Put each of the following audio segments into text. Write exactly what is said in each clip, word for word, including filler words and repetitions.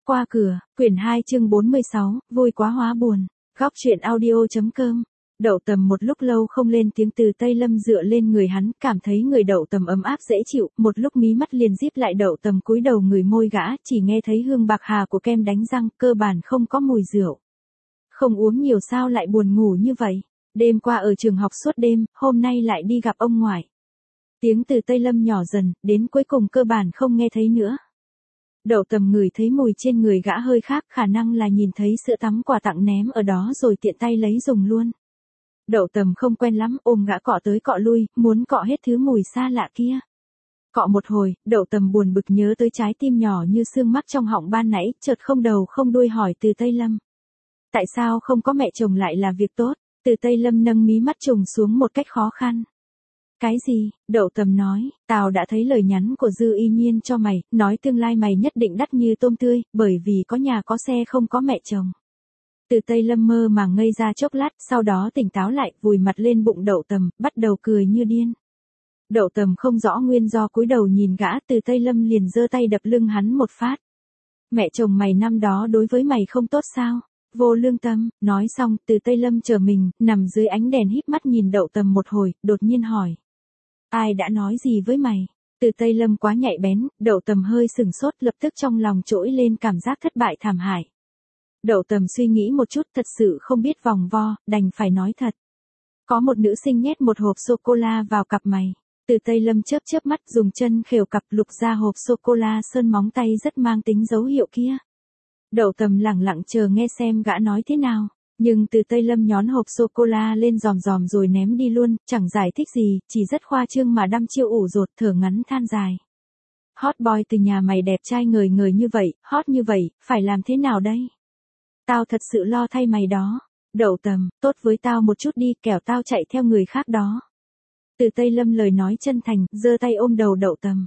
qua cửa, quyển hai chương bốn mươi sáu, vui quá hóa buồn. Góc truyện audio.com. Đậu Tầm một lúc lâu không lên tiếng, Từ Tây Lâm dựa lên người hắn, cảm thấy người Đậu Tầm ấm áp dễ chịu, một lúc mí mắt liền díp lại. Đậu Tầm cúi đầu ngửi môi gã, chỉ nghe thấy hương bạc hà của kem đánh răng, cơ bản không có mùi rượu. Không uống nhiều sao lại buồn ngủ như vậy? Đêm qua ở trường học suốt đêm, hôm nay lại đi gặp ông ngoại. Tiếng Từ Tây Lâm nhỏ dần, đến cuối cùng cơ bản không nghe thấy nữa. Đậu Tầm ngửi thấy mùi trên người gã hơi khác, khả năng là nhìn thấy sữa tắm quà tặng ném ở đó rồi tiện tay lấy dùng luôn. Đậu Tầm không quen lắm, ôm gã cọ tới cọ lui, muốn cọ hết thứ mùi xa lạ kia. Cọ một hồi, Đậu Tầm buồn bực nhớ tới trái tim nhỏ như xương mắc trong họng ban nãy, chợt không đầu không đuôi hỏi Từ Tây Lâm. Tại sao không có mẹ chồng lại là việc tốt? Từ Tây Lâm nâng mí mắt trùng xuống một cách khó khăn. Cái gì? Đậu Tầm nói, tao đã thấy lời nhắn của Dư Y Nhiên cho mày, nói tương lai mày nhất định đắt như tôm tươi, bởi vì có nhà có xe không có mẹ chồng. Từ Tây Lâm mơ màng ngây ra chốc lát, sau đó tỉnh táo lại, vùi mặt lên bụng Đậu Tầm, bắt đầu cười như điên. Đậu Tầm không rõ nguyên do, cúi đầu nhìn gã, Từ Tây Lâm liền giơ tay đập lưng hắn một phát. Mẹ chồng mày năm đó đối với mày không tốt sao? Vô lương tâm. Nói xong, Từ Tây Lâm trở mình, nằm dưới ánh đèn híp mắt nhìn Đậu Tầm một hồi, đột nhiên hỏi. Ai đã nói gì với mày? Từ Tây Lâm quá nhạy bén, Đậu Tầm hơi sừng sốt, lập tức trong lòng trỗi lên cảm giác thất bại thảm hại. Đậu Tầm suy nghĩ một chút, thật sự không biết vòng vo, đành phải nói thật. Có một nữ sinh nhét một hộp sô-cô-la vào cặp mày. Từ Tây Lâm chớp chớp mắt, dùng chân khều cặp, lục ra hộp sô-cô-la, sơn móng tay rất mang tính dấu hiệu kia. Đậu Tầm lẳng lặng chờ nghe xem gã nói thế nào. Nhưng Từ Tây Lâm nhón hộp sô-cô-la lên giòm giòm rồi ném đi luôn, chẳng giải thích gì, chỉ rất khoa trương mà đăm chiêu ủ rột, thở ngắn than dài. Hot boy từ nhà mày đẹp trai ngời ngời như vậy, hot như vậy, phải làm thế nào đây? Tao thật sự lo thay mày đó. Đậu Tầm, tốt với tao một chút đi, kẻo tao chạy theo người khác đó. Từ Tây Lâm lời nói chân thành, giơ tay ôm đầu Đậu Tầm.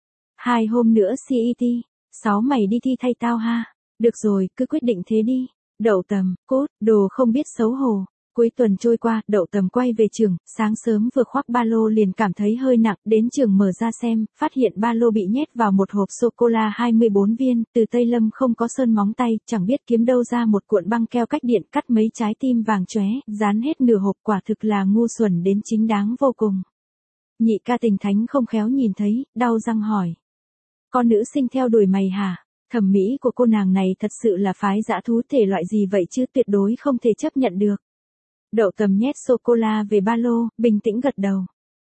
Hai hôm nữa xê e tê, sáu mày đi thi thay tao ha. Được rồi, cứ quyết định thế đi. Đậu Tầm, cút, đồ không biết xấu hổ. Cuối tuần trôi qua, Đậu Tầm quay về trường, sáng sớm vừa khoác ba lô liền cảm thấy hơi nặng, đến trường mở ra xem, phát hiện ba lô bị nhét vào một hộp sô-cô-la hai mươi bốn viên, Từ Tây Lâm không có sơn móng tay, chẳng biết kiếm đâu ra một cuộn băng keo cách điện, cắt mấy trái tim vàng chóe, dán hết nửa hộp, quả thực là ngu xuẩn đến chính đáng vô cùng. Nhị ca Tình Thánh không khéo nhìn thấy, đau răng hỏi. Con nữ sinh theo đuổi mày hả? Thẩm mỹ của cô nàng này thật sự là phái dã thú thể loại gì vậy chứ, tuyệt đối không thể chấp nhận được. Đậu Tầm nhét sô-cô-la về ba lô, bình tĩnh gật đầu.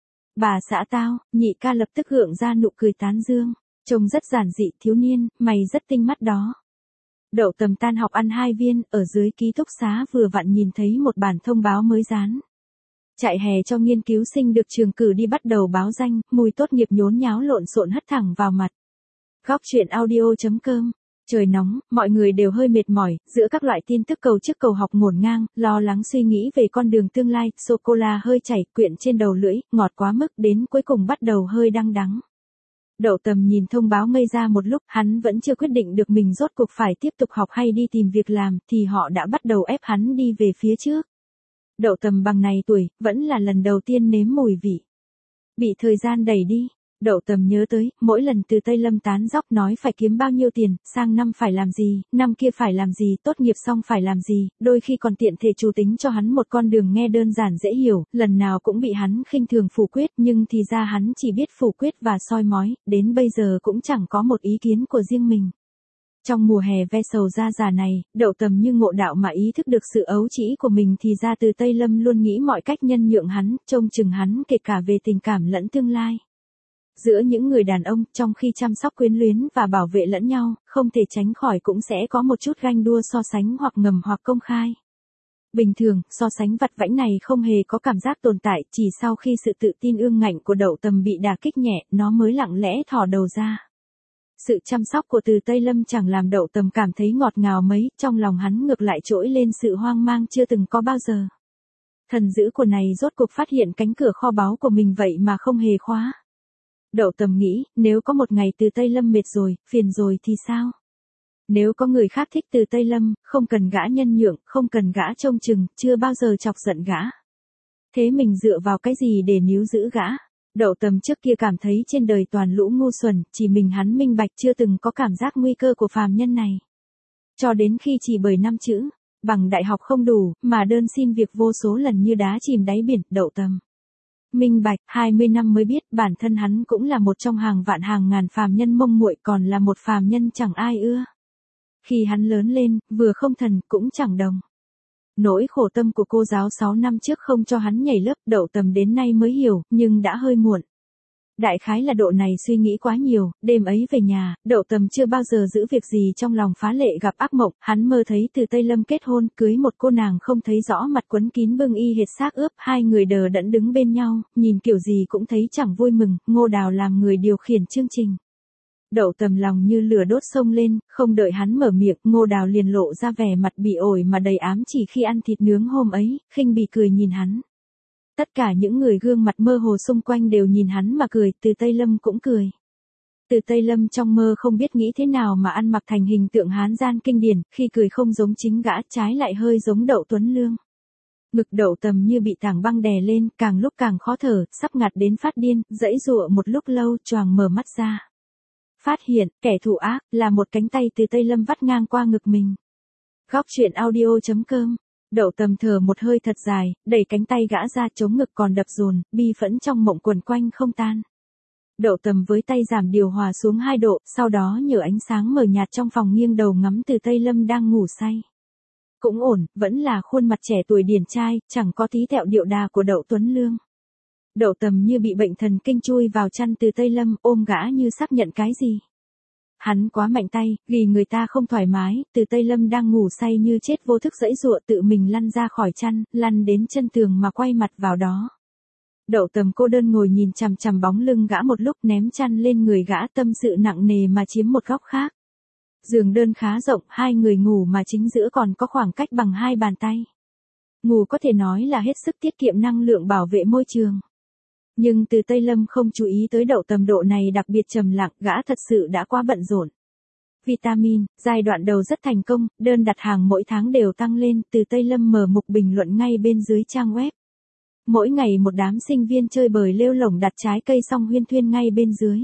Bà xã tao, nhị ca lập tức gượng ra nụ cười tán dương. Trông rất giản dị, thiếu niên, mày rất tinh mắt đó. Đậu Tầm tan học ăn hai viên, ở dưới ký túc xá vừa vặn nhìn thấy một bản thông báo mới dán. Chạy hè cho nghiên cứu sinh được trường cử đi bắt đầu báo danh, mùi tốt nghiệp nhốn nháo lộn xộn hất thẳng vào mặt. Góc truyện audio.com. Trời nóng, mọi người đều hơi mệt mỏi, giữa các loại tin tức cầu chức cầu học ngổn ngang, lo lắng suy nghĩ về con đường tương lai, sô-cô-la hơi chảy, quyện trên đầu lưỡi, ngọt quá mức, đến cuối cùng bắt đầu hơi đắng đắng. Đậu Tầm nhìn thông báo ngây ra một lúc, hắn vẫn chưa quyết định được mình rốt cuộc phải tiếp tục học hay đi tìm việc làm, thì họ đã bắt đầu ép hắn đi về phía trước. Đậu Tầm bằng này tuổi, vẫn là lần đầu tiên nếm mùi vị. Bị thời gian đẩy đi. Đậu Tầm nhớ tới, mỗi lần Từ Tây Lâm tán dóc nói phải kiếm bao nhiêu tiền, sang năm phải làm gì, năm kia phải làm gì, tốt nghiệp xong phải làm gì, đôi khi còn tiện thể chủ tính cho hắn một con đường nghe đơn giản dễ hiểu, lần nào cũng bị hắn khinh thường phủ quyết, nhưng thì ra hắn chỉ biết phủ quyết và soi mói, đến bây giờ cũng chẳng có một ý kiến của riêng mình. Trong mùa hè ve sầu da già này, Đậu Tầm như ngộ đạo mà ý thức được sự ấu trĩ của mình, thì ra Từ Tây Lâm luôn nghĩ mọi cách nhân nhượng hắn, trông chừng hắn kể cả về tình cảm lẫn tương lai. Giữa những người đàn ông, trong khi chăm sóc quyến luyến và bảo vệ lẫn nhau, không thể tránh khỏi cũng sẽ có một chút ganh đua so sánh hoặc ngầm hoặc công khai. Bình thường, so sánh vặt vãnh này không hề có cảm giác tồn tại, chỉ sau khi sự tự tin ương ngạnh của Đậu Tầm bị đả kích nhẹ, nó mới lặng lẽ thò đầu ra. Sự chăm sóc của Từ Tây Lâm chẳng làm Đậu Tầm cảm thấy ngọt ngào mấy, trong lòng hắn ngược lại trỗi lên sự hoang mang chưa từng có bao giờ. Thần dữ của này rốt cuộc phát hiện cánh cửa kho báu của mình vậy mà không hề khóa. Đậu Tầm nghĩ, nếu có một ngày Từ Tây Lâm mệt rồi, phiền rồi thì sao? Nếu có người khác thích Từ Tây Lâm, không cần gã nhân nhượng, không cần gã trông chừng, chưa bao giờ chọc giận gã. Thế mình dựa vào cái gì để níu giữ gã? Đậu Tầm trước kia cảm thấy trên đời toàn lũ ngu xuẩn, chỉ mình hắn minh bạch chưa từng có cảm giác nguy cơ của phàm nhân này. cho đến khi chỉ bởi năm chữ, bằng đại học không đủ, mà đơn xin việc vô số lần như đá chìm đáy biển. Đậu Tầm minh bạch, hai mươi năm mới biết bản thân hắn cũng là một trong hàng vạn hàng ngàn phàm nhân mông muội, còn là một phàm nhân chẳng ai ưa. Khi hắn lớn lên, vừa không thần cũng chẳng đồng. Nỗi khổ tâm của cô giáo sáu năm trước không cho hắn nhảy lớp, Đậu Tầm đến nay mới hiểu, nhưng đã hơi muộn. Đại khái là độ này suy nghĩ quá nhiều, đêm ấy về nhà, Đậu Tầm chưa bao giờ giữ việc gì trong lòng, phá lệ gặp ác mộng, hắn mơ thấy Từ Tây Lâm kết hôn, cưới một cô nàng không thấy rõ mặt, quấn kín bưng y hệt xác ướp, hai người đờ đẫn đứng bên nhau, nhìn kiểu gì cũng thấy chẳng vui mừng. Ngô Đào làm người điều khiển chương trình. Đậu Tầm lòng như lửa đốt sông lên, không đợi hắn mở miệng, Ngô Đào liền lộ ra vẻ mặt bị ổi mà đầy ám chỉ khi ăn thịt nướng hôm ấy, khinh bỉ cười nhìn hắn. Tất cả những người gương mặt mơ hồ xung quanh đều nhìn hắn mà cười, Từ Tây Lâm cũng cười. Từ Tây Lâm trong mơ không biết nghĩ thế nào mà ăn mặc thành hình tượng hán gian kinh điển, khi cười không giống chính gã, trái lại hơi giống Đậu Tuấn Lương. Ngực Đậu Tầm như bị tảng băng đè lên, càng lúc càng khó thở, sắp ngạt đến phát điên, giãy giụa một lúc lâu, choàng mở mắt ra. Phát hiện, kẻ thù ác, là một cánh tay Từ Tây Lâm vắt ngang qua ngực mình. Góc truyện audio chấm com. Đậu Tầm thở một hơi thật dài, đẩy cánh tay gã ra, chống ngực còn đập dồn, bi phẫn trong mộng quần quanh không tan. Đậu Tầm với tay giảm điều hòa xuống hai độ, sau đó nhờ ánh sáng mờ nhạt trong phòng nghiêng đầu ngắm Từ Tây Lâm đang ngủ say. Cũng ổn, vẫn là khuôn mặt trẻ tuổi điển trai, chẳng có tí tẹo điệu đà của Đậu Tuấn Lương. Đậu Tầm như bị bệnh thần kinh chui vào chăn Từ Tây Lâm, ôm gã như xác nhận cái gì. Hắn quá mạnh tay, ghi người ta không thoải mái, Từ Tây Lâm đang ngủ say như chết vô thức giãy giụa tự mình lăn ra khỏi chăn, lăn đến chân tường mà quay mặt vào đó. Đậu Tầm cô đơn ngồi nhìn chằm chằm bóng lưng gã một lúc, ném chăn lên người gã, tâm sự nặng nề mà chiếm một góc khác. Giường đơn khá rộng, hai người ngủ mà chính giữa còn có khoảng cách bằng hai bàn tay. Ngủ có thể nói là hết sức tiết kiệm năng lượng, bảo vệ môi trường. Nhưng Từ Tây Lâm không chú ý tới Đậu Tầm độ này đặc biệt trầm lặng, gã thật sự đã quá bận rộn. Vitamin, giai đoạn đầu rất thành công, đơn đặt hàng mỗi tháng đều tăng lên, Từ Tây Lâm mở mục bình luận ngay bên dưới trang web. Mỗi ngày một đám sinh viên chơi bời lêu lổng đặt trái cây xong huyên thuyên ngay bên dưới.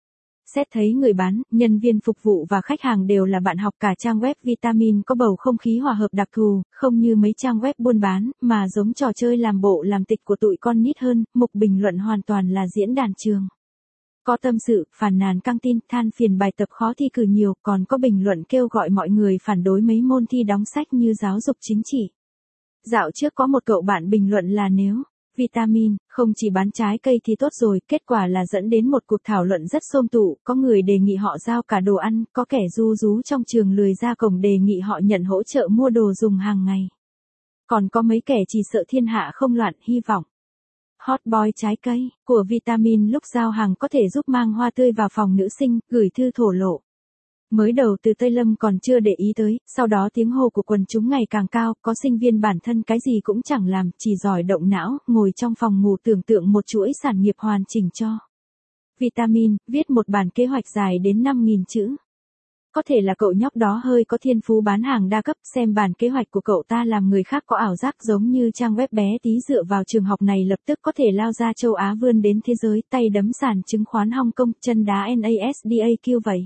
Xét thấy người bán, nhân viên phục vụ và khách hàng đều là bạn học, cả trang web Vitamin có bầu không khí hòa hợp đặc thù, không như mấy trang web buôn bán, mà giống trò chơi làm bộ làm tịch của tụi con nít hơn, mục bình luận hoàn toàn là diễn đàn trường. Có tâm sự, phàn nàn căng tin, than phiền bài tập khó thi cử nhiều, còn có bình luận kêu gọi mọi người phản đối mấy môn thi đóng sách như giáo dục chính trị. Dạo trước có một cậu bạn bình luận là nếu Vitamin không chỉ bán trái cây thì tốt rồi, kết quả là dẫn đến một cuộc thảo luận rất xôm tụ, có người đề nghị họ giao cả đồ ăn, có kẻ ru rú trong trường lười ra cổng đề nghị họ nhận hỗ trợ mua đồ dùng hàng ngày. Còn có mấy kẻ chỉ sợ thiên hạ không loạn, hy vọng Hot Boy trái cây của Vitamin lúc giao hàng có thể giúp mang hoa tươi vào phòng nữ sinh, gửi thư thổ lộ. Mới đầu Từ Tây Lâm còn chưa để ý tới, sau đó tiếng hô của quần chúng ngày càng cao, có sinh viên bản thân cái gì cũng chẳng làm, chỉ giỏi động não, ngồi trong phòng ngủ tưởng tượng một chuỗi sản nghiệp hoàn chỉnh cho Vitamin, viết một bản kế hoạch dài đến năm nghìn chữ. Có thể là cậu nhóc đó hơi có thiên phú bán hàng đa cấp, xem bản kế hoạch của cậu ta làm người khác có ảo giác giống như trang web bé tí dựa vào trường học này lập tức có thể lao ra châu Á vươn đến thế giới, tay đấm sàn chứng khoán Hong Kong, chân đá NASDAQ vậy.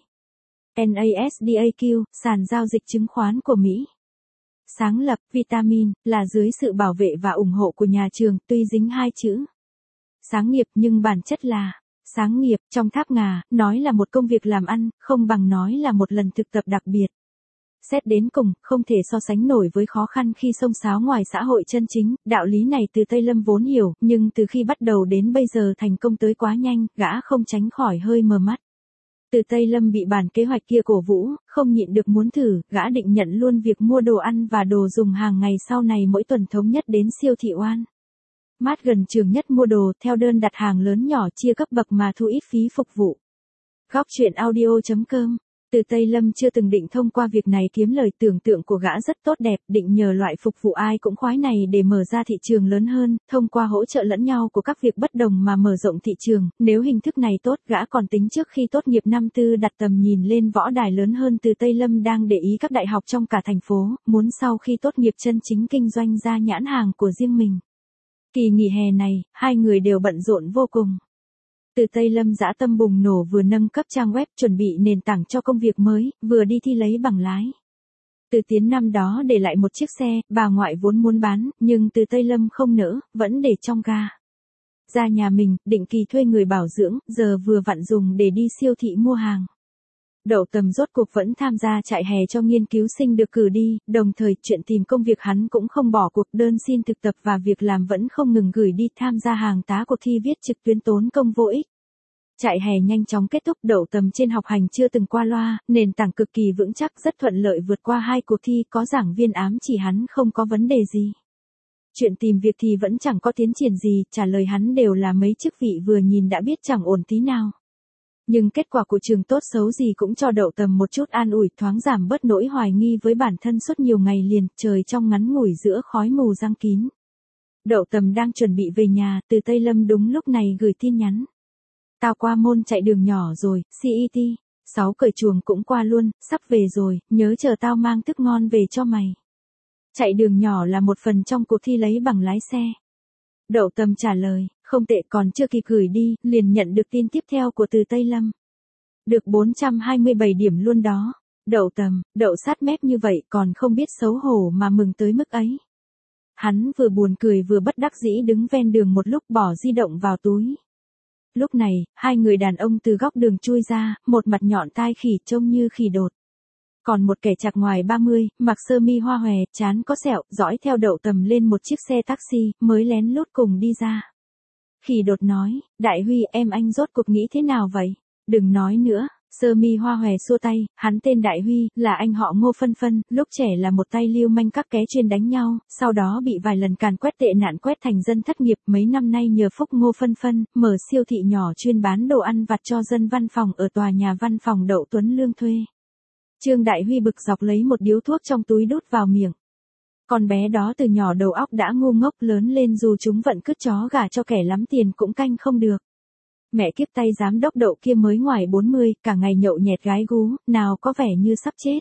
NASDAQ, sàn giao dịch chứng khoán của Mỹ. Sáng lập, Vitamin, là dưới sự bảo vệ và ủng hộ của nhà trường, tuy dính hai chữ sáng nghiệp nhưng bản chất là sáng nghiệp. Trong Tháp Ngà, nói là một công việc làm ăn, không bằng nói là một lần thực tập đặc biệt. Xét đến cùng, không thể so sánh nổi với khó khăn khi xông xáo ngoài xã hội chân chính, đạo lý này Từ Tây Lâm vốn hiểu, nhưng từ khi bắt đầu đến bây giờ thành công tới quá nhanh, gã không tránh khỏi hơi mờ mắt. Từ Tây Lâm bị bản kế hoạch kia cổ vũ, không nhịn được muốn thử, gã định nhận luôn việc mua đồ ăn và đồ dùng hàng ngày sau này mỗi tuần thống nhất đến siêu thị Oan Mart gần trường nhất mua đồ, theo đơn đặt hàng lớn nhỏ chia cấp bậc mà thu ít phí phục vụ. Góc truyện audio chấm com. Từ Tây Lâm chưa từng định thông qua việc này kiếm lời, tưởng tượng của gã rất tốt đẹp, định nhờ loại phục vụ ai cũng khoái này để mở ra thị trường lớn hơn, thông qua hỗ trợ lẫn nhau của các việc bất đồng mà mở rộng thị trường. Nếu hình thức này tốt, gã còn tính trước khi tốt nghiệp năm tư đặt tầm nhìn lên võ đài lớn hơn. Từ Tây Lâm đang để ý các đại học trong cả thành phố, muốn sau khi tốt nghiệp chân chính kinh doanh ra nhãn hàng của riêng mình. Kỳ nghỉ hè này, hai người đều bận rộn vô cùng. Từ Tây Lâm dã tâm bùng nổ, vừa nâng cấp trang web chuẩn bị nền tảng cho công việc mới, vừa đi thi lấy bằng lái. Từ Tiến năm đó để lại một chiếc xe, bà ngoại vốn muốn bán, nhưng Từ Tây Lâm không nỡ, vẫn để trong ga. Ra nhà mình, định kỳ thuê người bảo dưỡng, giờ vừa vặn dùng để đi siêu thị mua hàng. Đậu Tầm rốt cuộc vẫn tham gia trại hè cho nghiên cứu sinh được cử đi, đồng thời chuyện tìm công việc hắn cũng không bỏ cuộc, đơn xin thực tập và việc làm vẫn không ngừng gửi đi, tham gia hàng tá cuộc thi viết trực tuyến tốn công vô ích. Trại hè nhanh chóng kết thúc, Đậu Tầm trên học hành chưa từng qua loa, nền tảng cực kỳ vững chắc, rất thuận lợi vượt qua hai cuộc thi, có giảng viên ám chỉ hắn không có vấn đề gì. Chuyện tìm việc thì vẫn chẳng có tiến triển gì, trả lời hắn đều là mấy chức vị vừa nhìn đã biết chẳng ổn tí nào. Nhưng kết quả của trường tốt xấu gì cũng cho Đậu Tầm một chút an ủi, thoáng giảm bớt nỗi hoài nghi với bản thân suốt nhiều ngày liền, trời trong ngắn ngủi giữa khói mù giăng kín. Đậu Tầm đang chuẩn bị về nhà, Từ Tây Lâm đúng lúc này gửi tin nhắn. Tao qua môn chạy đường nhỏ rồi, xê e tê, sáu cởi chuồng cũng qua luôn, sắp về rồi, nhớ chờ tao mang thức ngon về cho mày. Chạy đường nhỏ là một phần trong cuộc thi lấy bằng lái xe. Đậu Tầm trả lời, không tệ, còn chưa kịp gửi đi, liền nhận được tin tiếp theo của Từ Tây Lâm. Được bốn trăm hai mươi bảy điểm luôn đó. Đậu Tầm, đậu sát mép như vậy còn không biết xấu hổ mà mừng tới mức ấy. Hắn vừa buồn cười vừa bất đắc dĩ đứng ven đường một lúc, bỏ di động vào túi. Lúc này, hai người đàn ông từ góc đường chui ra, một mặt nhọn tai khỉ trông như khỉ đột. Còn một kẻ chạc ngoài ba mươi, mặc sơ mi hoa hòe, trán có sẹo, dõi theo Đậu Tầm lên một chiếc xe taxi, mới lén lút cùng đi ra. Khỉ đột nói, Đại Huy, em anh rốt cuộc nghĩ thế nào vậy? Đừng nói nữa. Sơ mi hoa hòe xua tay, hắn tên Đại Huy, là anh họ Ngô Phân Phân, lúc trẻ là một tay lưu manh các ké chuyên đánh nhau, sau đó bị vài lần càn quét tệ nạn quét thành dân thất nghiệp, mấy năm nay nhờ phúc Ngô Phân Phân, mở siêu thị nhỏ chuyên bán đồ ăn vặt cho dân văn phòng ở tòa nhà văn phòng Đậu Tuấn Lương thuê. Trương Đại Huy bực dọc lấy một điếu thuốc trong túi đút vào miệng. Con bé đó từ nhỏ đầu óc đã ngu ngốc, lớn lên dù chúng vận cứt chó gà cho kẻ lắm tiền cũng canh không được. Mẹ kiếp tay giám đốc Đậu kia mới ngoài bốn mươi, cả ngày nhậu nhẹt gái gú, nào có vẻ như sắp chết.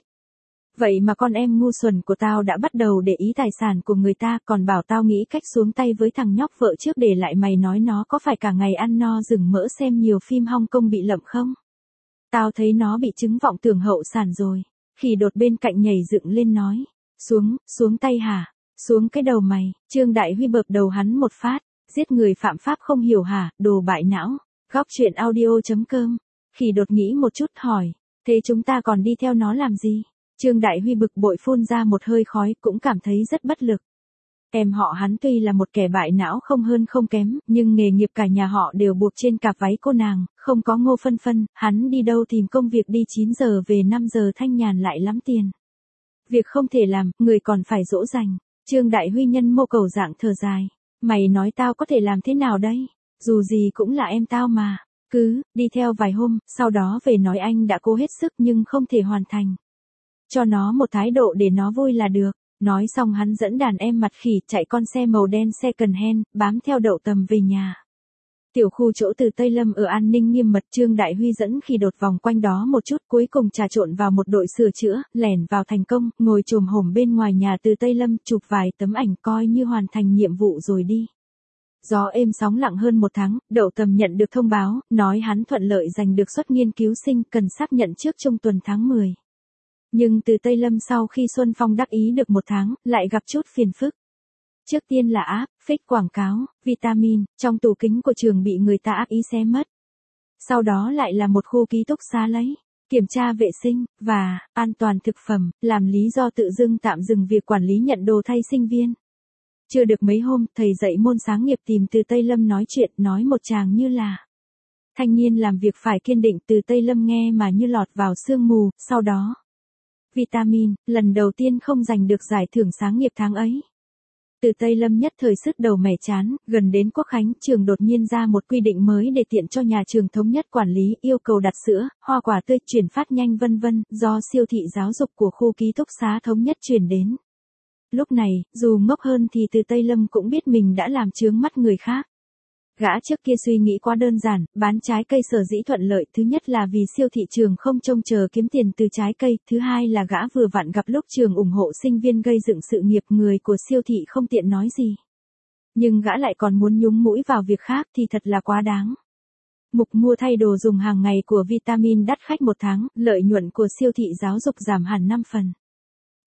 Vậy mà con em ngu xuẩn của tao đã bắt đầu để ý tài sản của người ta, còn bảo tao nghĩ cách xuống tay với thằng nhóc vợ trước để lại, mày nói nó có phải cả ngày ăn no rừng mỡ xem nhiều phim Hong Kong bị lậm không? Tao thấy nó bị chứng vọng tưởng hậu sản rồi. Khỉ đột bên cạnh nhảy dựng lên nói. Xuống, xuống tay hả? Xuống cái đầu mày. Trương Đại Huy bợp đầu hắn một phát. Giết người phạm pháp không hiểu hả, đồ bại não. Góc truyện audio chấm com. Khỉ đột nghĩ một chút hỏi. Thế chúng ta còn đi theo nó làm gì? Trương Đại Huy bực bội phun ra một hơi khói, cũng cảm thấy rất bất lực. Em họ hắn tuy là một kẻ bại não không hơn không kém, nhưng nghề nghiệp cả nhà họ đều buộc trên cặp váy cô nàng, không có Ngô Phân Phân, hắn đi đâu tìm công việc đi chín giờ về năm giờ thanh nhàn lại lắm tiền. Việc không thể làm, người còn phải dỗ dành. Trương Đại Huy nhân mô cầu dạng thở dài. Mày nói tao có thể làm thế nào đây? Dù gì cũng là em tao mà. Cứ, đi theo vài hôm, sau đó về nói anh đã cố hết sức nhưng không thể hoàn thành. Cho nó một thái độ để nó vui là được. Nói xong hắn dẫn đàn em mặt khỉ chạy con xe màu đen second hand, bám theo Đậu Tầm về nhà. Tiểu khu chỗ Từ Tây Lâm ở an ninh nghiêm mật, Trương Đại Huy dẫn Khỉ đột vòng quanh đó một chút, cuối cùng trà trộn vào một đội sửa chữa, lẻn vào thành công, ngồi chồm hổm bên ngoài nhà Từ Tây Lâm, chụp vài tấm ảnh coi như hoàn thành nhiệm vụ rồi đi. Gió êm sóng lặng hơn một tháng, Đậu Tầm nhận được thông báo, nói hắn thuận lợi giành được suất nghiên cứu sinh, cần xác nhận trước trung tuần tháng mười. Nhưng Từ Tây Lâm sau khi Xuân Phong đắc ý được một tháng, lại gặp chút phiền phức. Trước tiên là app, fake quảng cáo, vitamin, trong tủ kính của trường bị người ta ác ý xé mất. Sau đó lại là một khu ký túc xá lấy, kiểm tra vệ sinh, và, an toàn thực phẩm, làm lý do tự dưng tạm dừng việc quản lý nhận đồ thay sinh viên. Chưa được mấy hôm, thầy dạy môn sáng nghiệp tìm Từ Tây Lâm nói chuyện, nói một chàng như là thanh niên làm việc phải kiên định. Từ Tây Lâm nghe mà như lọt vào sương mù, sau đó. Vitamin, lần đầu tiên không giành được giải thưởng sáng nghiệp tháng ấy. Từ Tây Lâm nhất thời sứt đầu mẻ chán, gần đến Quốc Khánh, trường đột nhiên ra một quy định mới để tiện cho nhà trường thống nhất quản lý, yêu cầu đặt sữa, hoa quả tươi, chuyển phát nhanh vân vân, do siêu thị giáo dục của khu ký túc xá thống nhất chuyển đến. Lúc này, dù ngốc hơn thì Từ Tây Lâm cũng biết mình đã làm chướng mắt người khác. Gã trước kia suy nghĩ quá đơn giản, bán trái cây sở dĩ thuận lợi, thứ nhất là vì siêu thị trường không trông chờ kiếm tiền từ trái cây, thứ hai là gã vừa vặn gặp lúc trường ủng hộ sinh viên gây dựng sự nghiệp, người của siêu thị không tiện nói gì. Nhưng gã lại còn muốn nhúng mũi vào việc khác thì thật là quá đáng. Mục mua thay đồ dùng hàng ngày của Vitamin đắt khách một tháng, lợi nhuận của siêu thị giáo dục giảm hẳn năm phần.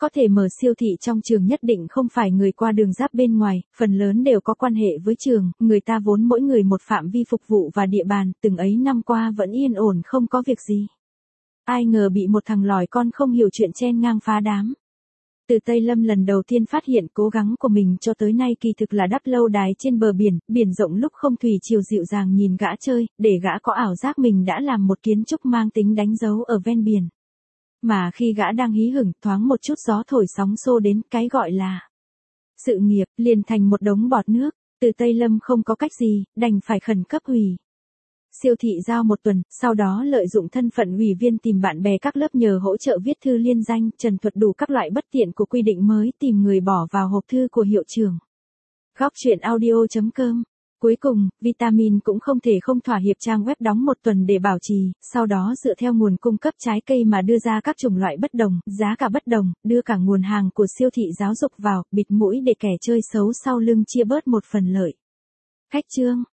có thể mở siêu thị trong trường nhất định không phải người qua đường giáp bên ngoài, phần lớn đều có quan hệ với trường, người ta vốn mỗi người một phạm vi phục vụ và địa bàn, từng ấy năm qua vẫn yên ổn không có việc gì. Ai ngờ bị một thằng lòi con không hiểu chuyện chen ngang phá đám. Từ Tây Lâm lần đầu tiên phát hiện cố gắng của mình cho tới nay kỳ thực là đắp lâu đài trên bờ biển, biển rộng lúc không thủy chiều dịu dàng nhìn gã chơi, để gã có ảo giác mình đã làm một kiến trúc mang tính đánh dấu ở ven biển. Mà khi gã đang hí hửng, thoáng một chút gió thổi sóng xô đến, cái gọi là sự nghiệp, liền thành một đống bọt nước. Từ Tây Lâm không có cách gì, đành phải khẩn cấp hủy siêu thị giao một tuần, sau đó lợi dụng thân phận ủy viên tìm bạn bè các lớp nhờ hỗ trợ viết thư liên danh, trần thuật đủ các loại bất tiện của quy định mới, tìm người bỏ vào hộp thư của hiệu trưởng. Góc truyện audio chấm com. Cuối cùng, Vitamin cũng không thể không thỏa hiệp trang web đóng một tuần để bảo trì, sau đó dựa theo nguồn cung cấp trái cây mà đưa ra các chủng loại bất đồng, giá cả bất đồng, đưa cả nguồn hàng của siêu thị giáo dục vào, bịt mũi để kẻ chơi xấu sau lưng chia bớt một phần lợi. Khách chương.